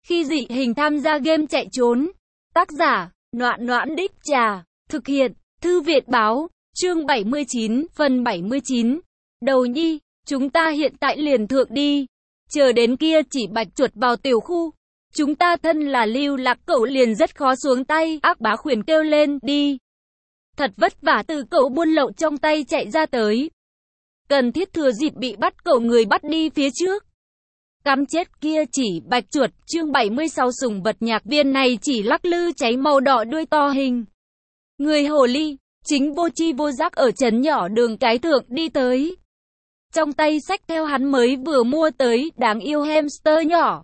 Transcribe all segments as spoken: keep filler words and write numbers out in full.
Khi dị hình tham gia game chạy trốn. Tác giả, Noãn Noãn Đích Trà. Thực hiện, Thư viện Báo. Chương bảy mươi chín, phần bảy mươi chín. Đầu nhi, chúng ta hiện tại liền thượng đi. Chờ đến kia chỉ bạch chuột vào tiểu khu. Chúng ta thân là lưu lạc cậu liền rất khó xuống tay. Ác bá khuyển kêu lên, đi. Thật vất vả từ cậu buôn lậu trong tay chạy ra tới. Cần thiết thừa dịp bị bắt cậu người bắt đi phía trước. Cắm chết kia chỉ bạch chuột. Chương bảy mươi sáu sùng vật nhạc viên này chỉ lắc lư cháy màu đỏ đuôi to hình người hồ ly, chính vô chi vô giác ở trấn nhỏ đường cái thượng đi tới. Trong tay xách theo hắn mới vừa mua tới đáng yêu hamster nhỏ.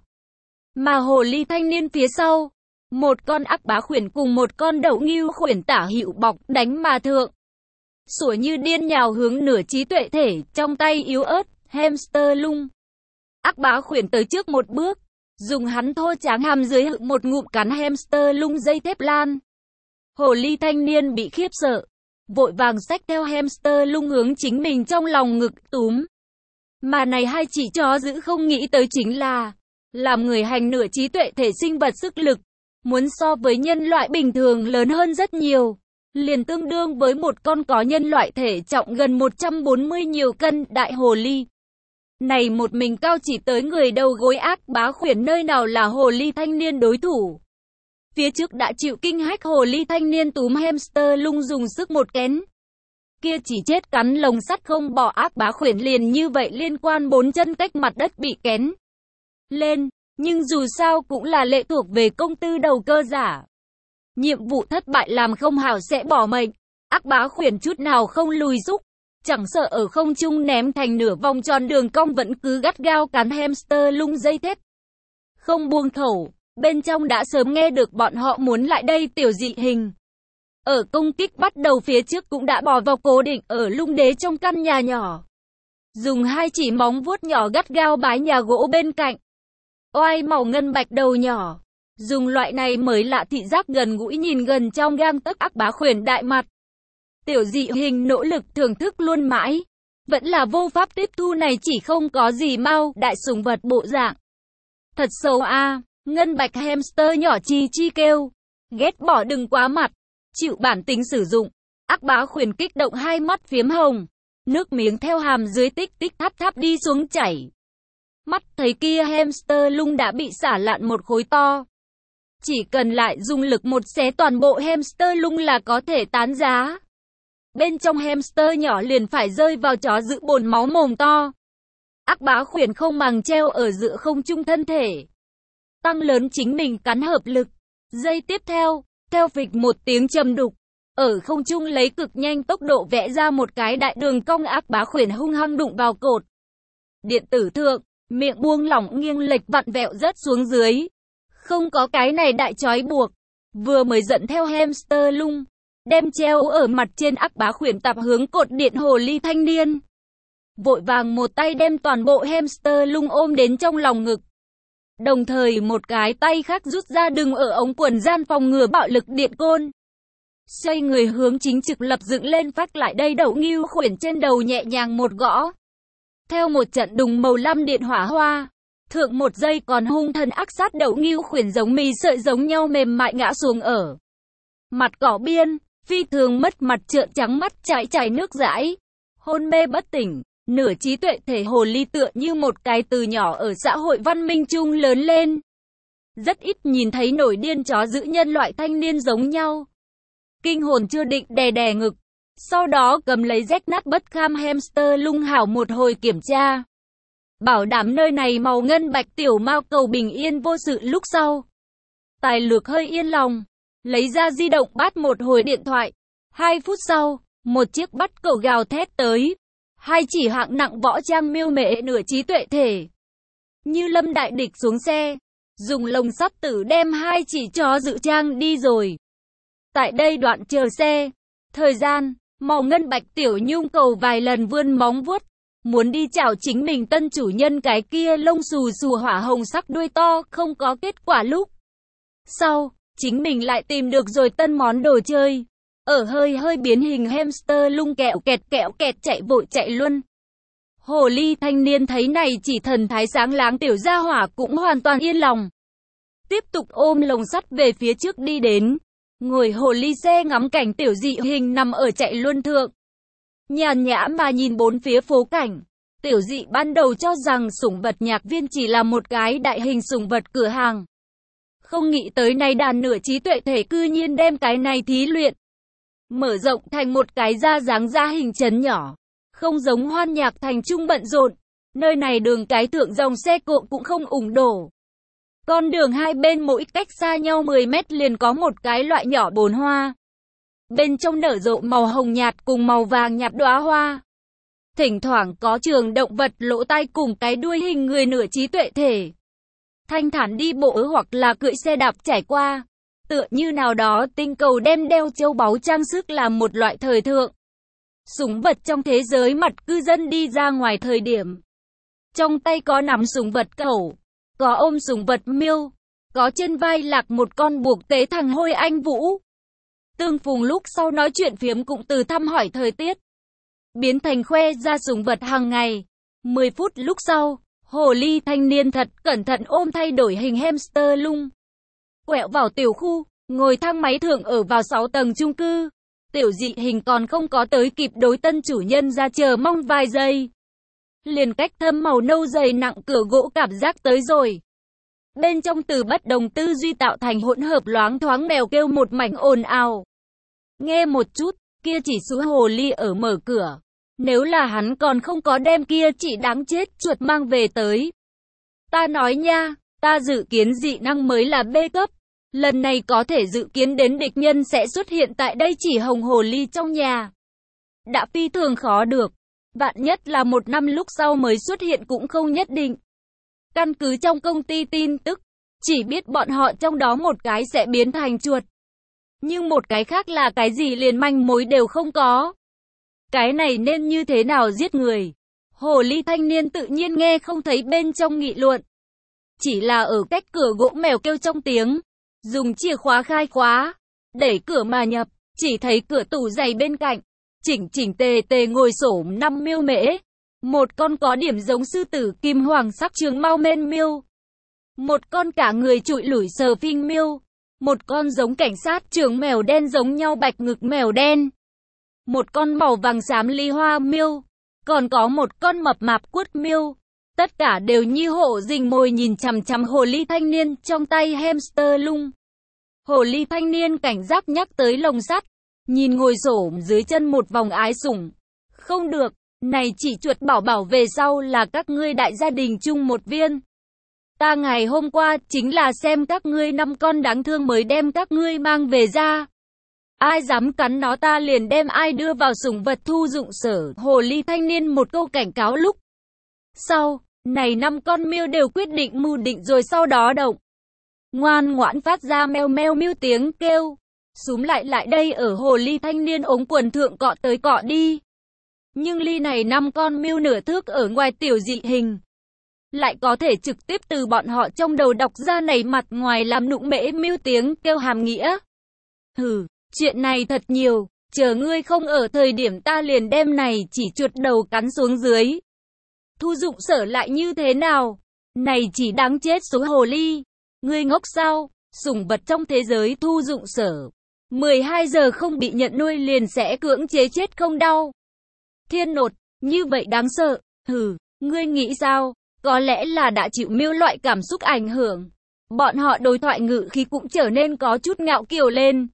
Mà hồ ly thanh niên phía sau, một con ác bá khuyển cùng một con đậu ngưu khuyển tả hữu bọc đánh mà thượng. Sủa như điên nhào hướng nửa trí tuệ thể, trong tay yếu ớt, hamster lung. Ác bá khuyển tới trước một bước, dùng hắn thô tráng hàm dưới một ngụm cắn hamster lung dây thép lan. Hồ ly thanh niên bị khiếp sợ, vội vàng xách theo hamster lung hướng chính mình trong lòng ngực túm. Mà này hai chị chó giữ không nghĩ tới chính là, làm người hành nửa trí tuệ thể sinh vật sức lực, muốn so với nhân loại bình thường lớn hơn rất nhiều, liền tương đương với một con có nhân loại thể trọng gần một trăm bốn mươi nhiều cân đại hồ ly. Này một mình cao chỉ tới người đầu gối ác bá khuyển nơi nào là hồ ly thanh niên đối thủ. Phía trước đã chịu kinh hách hồ ly thanh niên túm hamster lung dùng sức một kén. Kia chỉ chết cắn lồng sắt không bỏ ác bá khuyển liền như vậy liên quan bốn chân cách mặt đất bị kén lên, nhưng dù sao cũng là lệ thuộc về công tư đầu cơ giả. Nhiệm vụ thất bại làm không hảo sẽ bỏ mệnh, ác bá khuyển chút nào không lùi xúc, chẳng sợ ở không trung ném thành nửa vòng tròn đường cong vẫn cứ gắt gao cắn hamster lung dây thép. Không buông khẩu, bên trong đã sớm nghe được bọn họ muốn lại đây tiểu dị hình. Ở công kích bắt đầu phía trước cũng đã bò vào cố định ở lung đế trong căn nhà nhỏ. Dùng hai chỉ móng vuốt nhỏ gắt gao bái nhà gỗ bên cạnh. Oai màu ngân bạch đầu nhỏ. Dùng loại này mới lạ thị giác gần gũi nhìn gần trong gang tấc ác bá khuyển đại mặt. Tiểu dị hình nỗ lực thưởng thức luôn mãi. Vẫn là vô pháp tiếp thu này chỉ không có gì mau đại sùng vật bộ dạng. Thật xấu a à, ngân bạch hamster nhỏ chi chi kêu. Ghét bỏ đừng quá mặt. Chịu bản tính sử dụng. Ác bá khuyển kích động hai mắt phiếm hồng. Nước miếng theo hàm dưới tích tích tháp tháp đi xuống chảy. Mắt thấy kia hamster lung đã bị xả lạn một khối to. Chỉ cần lại dùng lực một xé toàn bộ hamster lung là có thể tán giá. Bên trong hamster nhỏ liền phải rơi vào chó giữ bồn máu mồm to. Ác bá khuyển không màng treo ở giữa không trung thân thể. Tăng lớn chính mình cắn hợp lực. Giây tiếp theo, theo phịch một tiếng trầm đục. Ở không trung lấy cực nhanh tốc độ vẽ ra một cái đại đường cong ác bá khuyển hung hăng đụng vào cột. Điện tử thượng, miệng buông lỏng nghiêng lệch vặn vẹo rớt xuống dưới. Không có cái này đại trói buộc. Vừa mới dẫn theo hamster lung. Đem treo ở mặt trên ác bá khuyển tạp hướng cột điện hồ ly thanh niên. Vội vàng một tay đem toàn bộ hamster lung ôm đến trong lòng ngực. Đồng thời một cái tay khác rút ra đừng ở ống quần gian phòng ngừa bạo lực điện côn. Xoay người hướng chính trực lập dựng lên phát lại đây đậu ngưu khuyển trên đầu nhẹ nhàng một gõ. Theo một trận đùng màu lam điện hỏa hoa. Thượng một giây còn hung thần ác sát đậu ngưu khuyển giống mì sợi giống nhau mềm mại ngã xuống ở mặt cỏ biên. Phi thường mất mặt trợn trắng mắt chảy chảy nước dãi. Hôn mê bất tỉnh. Nửa trí tuệ thể hồ ly tựa như một cái từ nhỏ ở xã hội văn minh chung lớn lên. Rất ít nhìn thấy nổi điên chó giữ nhân loại thanh niên giống nhau. Kinh hồn chưa định đè đè ngực. Sau đó cầm lấy rách nát bất kham hamster lung hảo một hồi kiểm tra. Bảo đảm nơi này màu ngân bạch tiểu mao cầu bình yên vô sự lúc sau. Tài lược hơi yên lòng. Lấy ra di động bắt một hồi điện thoại. Hai phút sau, một chiếc bắt cầu gào thét tới. Hai chỉ hạng nặng võ trang miêu mệ nửa trí tuệ thể. Như lâm đại địch xuống xe. Dùng lồng sắt tử đem hai chỉ chó dự trang đi rồi. Tại đây đoạn chờ xe. Thời gian, màu ngân bạch tiểu nhung cầu vài lần vươn móng vuốt. Muốn đi chào chính mình tân chủ nhân cái kia lông xù xù hỏa hồng sắc đuôi to không có kết quả lúc. Sau, chính mình lại tìm được rồi tân món đồ chơi. Ở hơi hơi biến hình hamster lung kẹo kẹt kẹo kẹt chạy vội chạy luôn. Hồ ly thanh niên thấy này chỉ thần thái sáng láng tiểu gia hỏa cũng hoàn toàn yên lòng. tiếp tục ôm lồng sắt về phía trước đi đến. Ngồi hồ ly xe ngắm cảnh tiểu dị hình nằm ở chạy luân thượng. Nhàn nhã mà nhìn bốn phía phố cảnh. Tiểu dị ban đầu cho rằng sủng vật nhạc viên chỉ là một cái đại hình sủng vật cửa hàng. Không nghĩ tới nay đàn nửa trí tuệ thể cư nhiên đem cái này thí luyện. Mở rộng thành một cái ra dáng ra hình trấn nhỏ. Không giống Hoan Nhạc Thành trung bận rộn. Nơi này đường cái thượng dòng xe cộ cũng không ủng đổ. Con đường hai bên mỗi cách xa nhau mười mét liền có một cái loại nhỏ bồn hoa. Bên trong nở rộ màu hồng nhạt cùng màu vàng nhạt đóa hoa. Thỉnh thoảng có trường động vật lỗ tai cùng cái đuôi hình người nửa trí tuệ thể. Thanh thản đi bộ hoặc là cưỡi xe đạp trải qua. Tựa như nào đó tinh cầu đem đeo châu báu trang sức làm một loại thời thượng. Sủng vật trong thế giới mặt cư dân đi ra ngoài thời điểm. Trong tay có nắm sủng vật cẩu, có ôm sủng vật miêu, có trên vai lạc một con buộc tế thằng hôi anh vũ. Tương phùng lúc sau nói chuyện phiếm cũng từ thăm hỏi thời tiết. Biến thành khoe ra sủng vật hàng ngày. mười phút lúc sau, hồ ly thanh niên thật cẩn thận ôm thay đổi hình hamster lung. Quẹo vào tiểu khu, ngồi thang máy thượng ở vào sáu tầng chung cư. Tiểu dị hình còn không có tới kịp đối tân chủ nhân ra chờ mong vài giây. Liền cách thâm màu nâu dày nặng cửa gỗ cảm giác tới rồi. Bên trong từ bất đồng tư duy tạo thành hỗn hợp loáng thoáng mèo kêu một mảnh ồn ào. Nghe một chút, kia chỉ số hồ ly ở mở cửa. Nếu là hắn còn không có đem kia chỉ đáng chết chuột mang về tới. Ta nói nha, ta dự kiến dị năng mới là B cấp. Lần này có thể dự kiến đến địch nhân sẽ xuất hiện tại đây chỉ hồng hồ ly trong nhà. Đã phi thường khó được. Vạn nhất là một năm lúc sau mới xuất hiện cũng không nhất định. Căn cứ trong công ty tin tức, chỉ biết bọn họ trong đó một cái sẽ biến thành chuột. Nhưng một cái khác là cái gì liền manh mối đều không có. Cái này nên như thế nào giết người? Hồ ly thanh niên tự nhiên nghe không thấy bên trong nghị luận. Chỉ là ở cách cửa gỗ mèo kêu trong tiếng. Dùng chìa khóa khai khóa. Đẩy cửa mà nhập. Chỉ thấy cửa tủ giày bên cạnh. Chỉnh chỉnh tề tề ngồi xổm năm miêu mễ. Một con có điểm giống sư tử kim hoàng sắc trường mau men miêu. Một con cả người trụi lủi sờ phinh miêu. Một con giống cảnh sát trưởng mèo đen giống nhau bạch ngực mèo đen. Một con màu vàng xám ly hoa miêu. Còn có một con mập mạp quất miêu. Tất cả đều như hộ rình mồi nhìn chằm chằm hồ ly thanh niên trong tay hamster lung. Hồ ly thanh niên cảnh giác nhắc tới lồng sắt. Nhìn ngồi xổm dưới chân một vòng ái sủng. Không được, này chỉ chuột bảo bảo về sau là các ngươi đại gia đình chung một viên. Ta ngày hôm qua chính là xem các ngươi năm con đáng thương mới đem các ngươi mang về ra. Ai dám cắn nó ta liền đem ai đưa vào sủng vật thu dụng sở. Hồ ly thanh niên một câu cảnh cáo lúc sau, này năm con miêu đều quyết định mưu định rồi sau đó động. Ngoan ngoãn phát ra meo meo miêu tiếng kêu. Súm lại lại đây ở hồ ly thanh niên ống quần thượng cọ tới cọ đi. Nhưng ly này năm con miêu nửa thước ở ngoài tiểu dị hình. Lại có thể trực tiếp từ bọn họ trong đầu đọc ra này mặt ngoài làm nụng mễ miêu tiếng kêu hàm nghĩa. Hừ, chuyện này thật nhiều, chờ ngươi không ở thời điểm ta liền đem này chỉ chuột đầu cắn xuống dưới. Thu dụng sở lại như thế nào? Này chỉ đáng chết số hồ ly. Ngươi ngốc sao? Sủng vật trong thế giới thu dụng sở. mười hai giờ không bị nhận nuôi liền sẽ cưỡng chế chết không đau. Thiên nột, như vậy đáng sợ. Hừ, ngươi nghĩ sao? Có lẽ là đã chịu miêu loại cảm xúc ảnh hưởng. Bọn họ đối thoại ngữ khí cũng trở nên có chút ngạo kiều lên.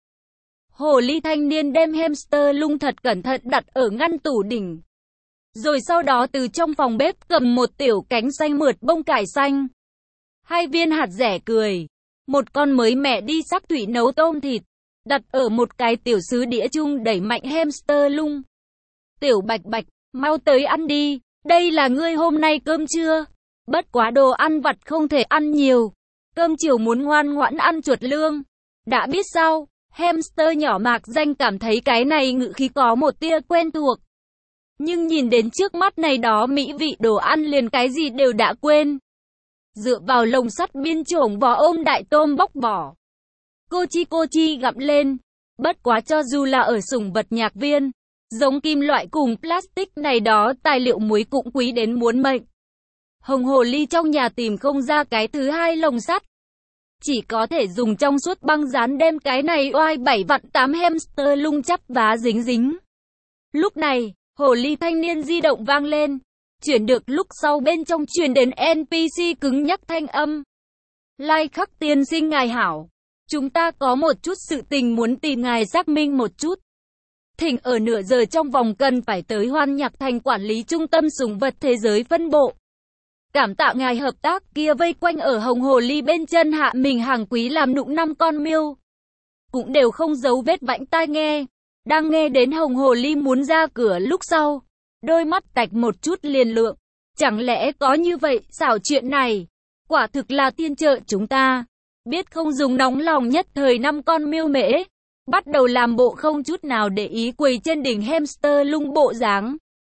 Hồ ly thanh niên đem hamster lung thật cẩn thận đặt ở ngăn tủ đỉnh. Rồi sau đó từ trong phòng bếp cầm một tiểu cánh xanh mượt bông cải xanh. Hai viên hạt dẻ cười. Một con mới mẹ đi sắc thủy nấu tôm thịt. Đặt ở một cái tiểu sứ đĩa chung đẩy mạnh hamster lung. Tiểu bạch bạch, mau tới ăn đi. Đây là ngươi hôm nay cơm trưa. Bất quá đồ ăn vặt không thể ăn nhiều. Cơm chiều muốn ngoan ngoãn ăn chuột lương. Đã biết sao? Hamster nhỏ mạc danh cảm thấy cái này ngữ khí có một tia quen thuộc. Nhưng nhìn đến trước mắt này đó mỹ vị đồ ăn liền cái gì đều đã quên. Dựa vào lồng sắt biên chổng vò ôm đại tôm bóc vỏ. Cô chi cô chi gặm lên. Bất quá cho dù là ở sủng vật nhạc viên, giống kim loại cùng plastic này đó tài liệu muối cũng quý đến muốn mệnh. Hồng hồ ly trong nhà tìm không ra cái thứ hai lồng sắt. chỉ có thể dùng trong suốt băng dán đem cái này oai bảy vặn tám hamster lung chắp vá dính dính. Lúc này, hồ ly thanh niên di động vang lên. Chuyển được lúc sau bên trong truyền đến en pê xê cứng nhắc thanh âm. Lai Khắc tiên sinh ngài hảo. Chúng ta có một chút sự tình muốn tìm ngài xác minh một chút. Thỉnh ở nửa giờ trong vòng cần phải tới Hoan Nhạc Thành quản lý trung tâm sủng vật thế giới phân bộ. Cảm tạ ngài hợp tác. Kia vây quanh ở hồng hồ ly bên chân hạ mình hàng quý làm nụng năm con miêu. Cũng đều không giấu vết vãnh tai nghe. Đang nghe đến hồng hồ ly muốn ra cửa lúc sau. Đôi mắt tạch một chút liền lượng. Chẳng lẽ có như vậy xảo chuyện này? Quả thực là tiên trợ chúng ta. Biết không dùng nóng lòng nhất thời năm con miêu mễ. Bắt đầu làm bộ không chút nào để ý quỳ trên đỉnh hamster lung bộ dáng.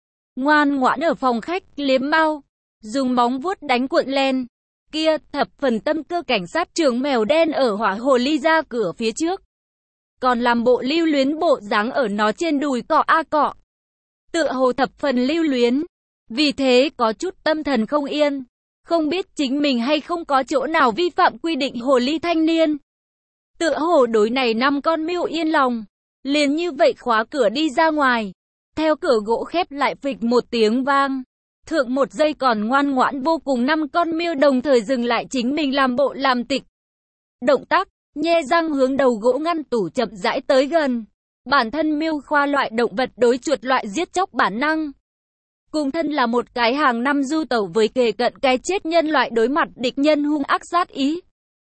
Ngoan ngoãn ở phòng khách liếm mau. Dùng móng vuốt đánh cuộn len. Kia thập phần tâm cơ cảnh sát trưởng mèo đen ở hỏa hồ ly ra cửa phía trước. Còn làm bộ lưu luyến bộ dáng ở nó trên đùi cọ a cọ. Tựa hồ thập phần lưu luyến. Vì thế có chút tâm thần không yên. Không biết chính mình hay không có chỗ nào vi phạm quy định hồ ly thanh niên. Tựa hồ đối này năm con miêu yên lòng. Liền như vậy khóa cửa đi ra ngoài. Theo cửa gỗ khép lại phịch một tiếng vang. Thượng một giây còn ngoan ngoãn vô cùng năm con miêu đồng thời dừng lại chính mình làm bộ làm tịch. Động tác, nhe răng hướng đầu gỗ ngăn tủ chậm rãi tới gần. Bản thân miêu khoa loại động vật đối chuột loại giết chóc bản năng. Cùng thân là một cái hàng năm du tẩu với kề cận cái chết nhân loại đối mặt địch nhân hung ác sát ý.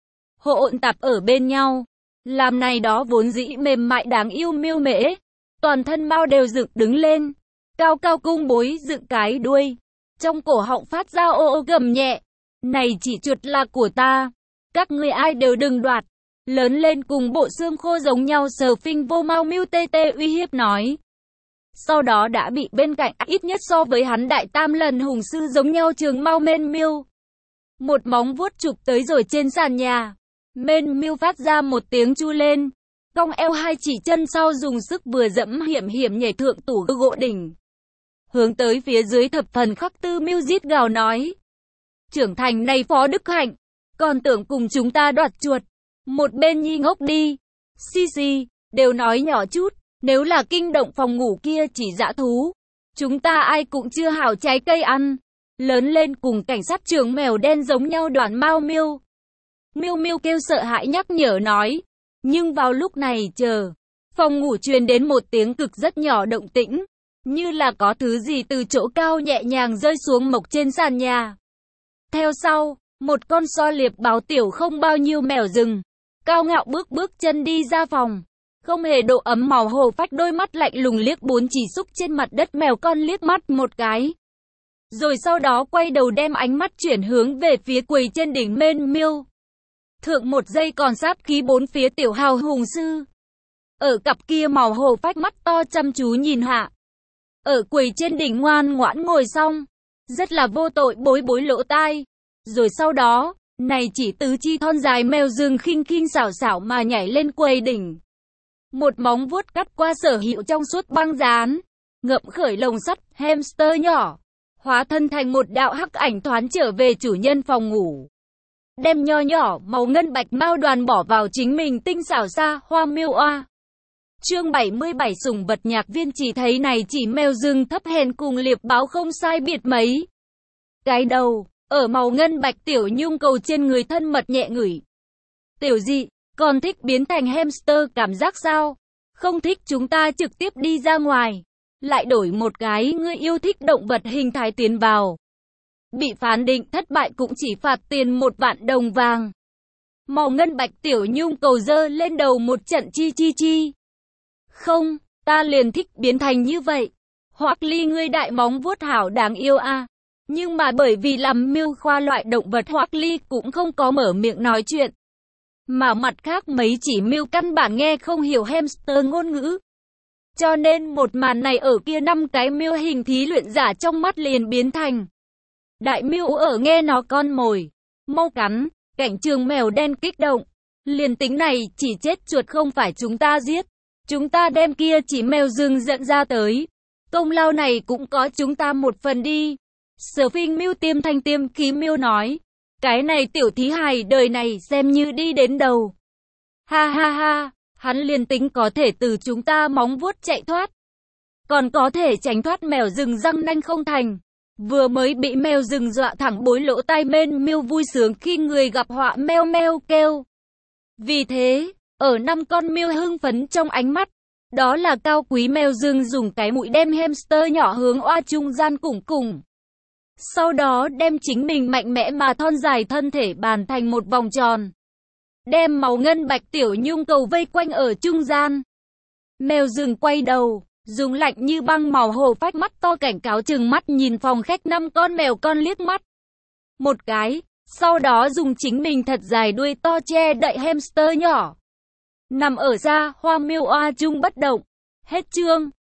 Hỗn tạp ở bên nhau. Làm này đó vốn dĩ mềm mại đáng yêu miêu mễ. Toàn thân mau đều dựng đứng lên. Cao cao cung bối dựng cái đuôi. Trong cổ họng phát ra ô ô gầm nhẹ. Này chỉ chuột là của ta. Các ngươi ai đều đừng đoạt. Lớn lên cùng bộ xương khô giống nhau sờ phinh vô mau miêu tê tê uy hiếp nói. Sau đó đã bị bên cạnh ít nhất so với hắn đại tam lần hùng sư giống nhau trường mau men miêu. Một móng vuốt chụp tới rồi trên sàn nhà. Men miêu phát ra một tiếng chu lên. Cong eo hai chỉ chân sau dùng sức vừa dẫm hiểm hiểm nhảy thượng tủ gỗ đỉnh. Hướng tới phía dưới thập phần khắc tư miêu rít gào nói. Trưởng thành này Phó Đức Hạnh. Còn tưởng cùng chúng ta đoạt chuột. Một bên nhi ngốc đi. Xì xì, đều nói nhỏ chút. Nếu là kinh động phòng ngủ kia chỉ dã thú. Chúng ta ai cũng chưa hảo trái cây ăn. Lớn lên cùng cảnh sát trưởng mèo đen giống nhau đoàn mau miêu. Miêu miêu kêu sợ hãi nhắc nhở nói. Nhưng vào lúc này chờ. Phòng ngủ truyền đến một tiếng cực rất nhỏ động tĩnh. Như là có thứ gì từ chỗ cao nhẹ nhàng rơi xuống mộc trên sàn nhà. Theo sau, một con so liệp báo tiểu không bao nhiêu mèo rừng. Cao ngạo bước bước chân đi ra phòng. Không hề độ ấm màu hồ phách đôi mắt lạnh lùng liếc bốn chỉ xúc trên mặt đất mèo con liếc mắt một cái. Rồi sau đó quay đầu đem ánh mắt chuyển hướng về phía quầy trên đỉnh men miêu. Thượng một giây còn sát khí bốn phía tiểu hào hùng sư. Ở cặp kia màu hồ phách mắt to chăm chú nhìn hạ. Ở quầy trên đỉnh ngoan ngoãn ngồi xong. Rất là vô tội bối bối lỗ tai. Rồi sau đó, này chỉ tứ chi thon dài mèo rừng khinh khinh xảo xảo mà nhảy lên quầy đỉnh. Một móng vuốt cắt qua sở hữu trong suốt băng dán. Ngậm khởi lồng sắt, hamster nhỏ. Hóa thân thành một đạo hắc ảnh thoán trở về chủ nhân phòng ngủ. Đem nho nhỏ màu ngân bạch mao đoàn bỏ vào chính mình tinh xảo xa hoa miêu oa. Chương bảy mươi bảy sủng vật nhạc viên chỉ thấy này chỉ mèo rừng thấp hèn cùng liệp báo không sai biệt mấy. Cái đầu, ở màu ngân bạch tiểu nhung cầu trên người thân mật nhẹ ngửi. Tiểu dị, còn thích biến thành hamster cảm giác sao? Không thích chúng ta trực tiếp đi ra ngoài. Lại đổi một cái ngươi yêu thích động vật hình thái tiến vào. Bị phán định thất bại cũng chỉ phạt tiền một vạn đồng vàng. Màu ngân bạch tiểu nhung cầu dơ lên đầu một trận chi chi chi. Không, ta liền thích biến thành như vậy. Hoắc Ly ngươi đại móng vuốt hảo đáng yêu a. À. Nhưng mà bởi vì làm miêu khoa loại động vật Hoắc Ly cũng không có mở miệng nói chuyện. Mà mặt khác mấy chỉ miêu căn bản nghe không hiểu hamster ngôn ngữ. Cho nên một màn này ở kia năm cái miêu hình thí luyện giả trong mắt liền biến thành. Đại miêu ở nghe nó con mồi. Mau cắn, cảnh trường mèo đen kích động. Liền tính này chỉ chết chuột không phải chúng ta giết. Chúng ta đem kia chỉ mèo rừng dẫn ra tới. Công lao này cũng có chúng ta một phần đi. Sở Phinh miêu tiêm thanh tiêm khí miêu nói. Cái này tiểu thí hài đời này xem như đi đến đầu. Ha ha ha, hắn liền tính có thể từ chúng ta móng vuốt chạy thoát. Còn có thể tránh thoát mèo rừng răng nanh không thành. Vừa mới bị mèo rừng dọa thẳng bối lỗ tai bên miêu vui sướng khi người gặp họa meo meo kêu. Vì thế, ở năm con miêu hưng phấn trong ánh mắt, đó là cao quý mèo rừng dùng cái mũi đem hamster nhỏ hướng oa trung gian củng củng. Sau đó đem chính mình mạnh mẽ mà thon dài thân thể bàn thành một vòng tròn. Đem màu ngân bạch tiểu nhung cầu vây quanh ở trung gian. Mèo rừng quay đầu, dùng lạnh như băng màu hồ phách mắt to cảnh cáo chừng mắt nhìn phòng khách năm con mèo con liếc mắt. Một cái, sau đó dùng chính mình thật dài đuôi to che đậy hamster nhỏ. Nằm ở ra, hoa miêu oa trung bất động. Hết chương.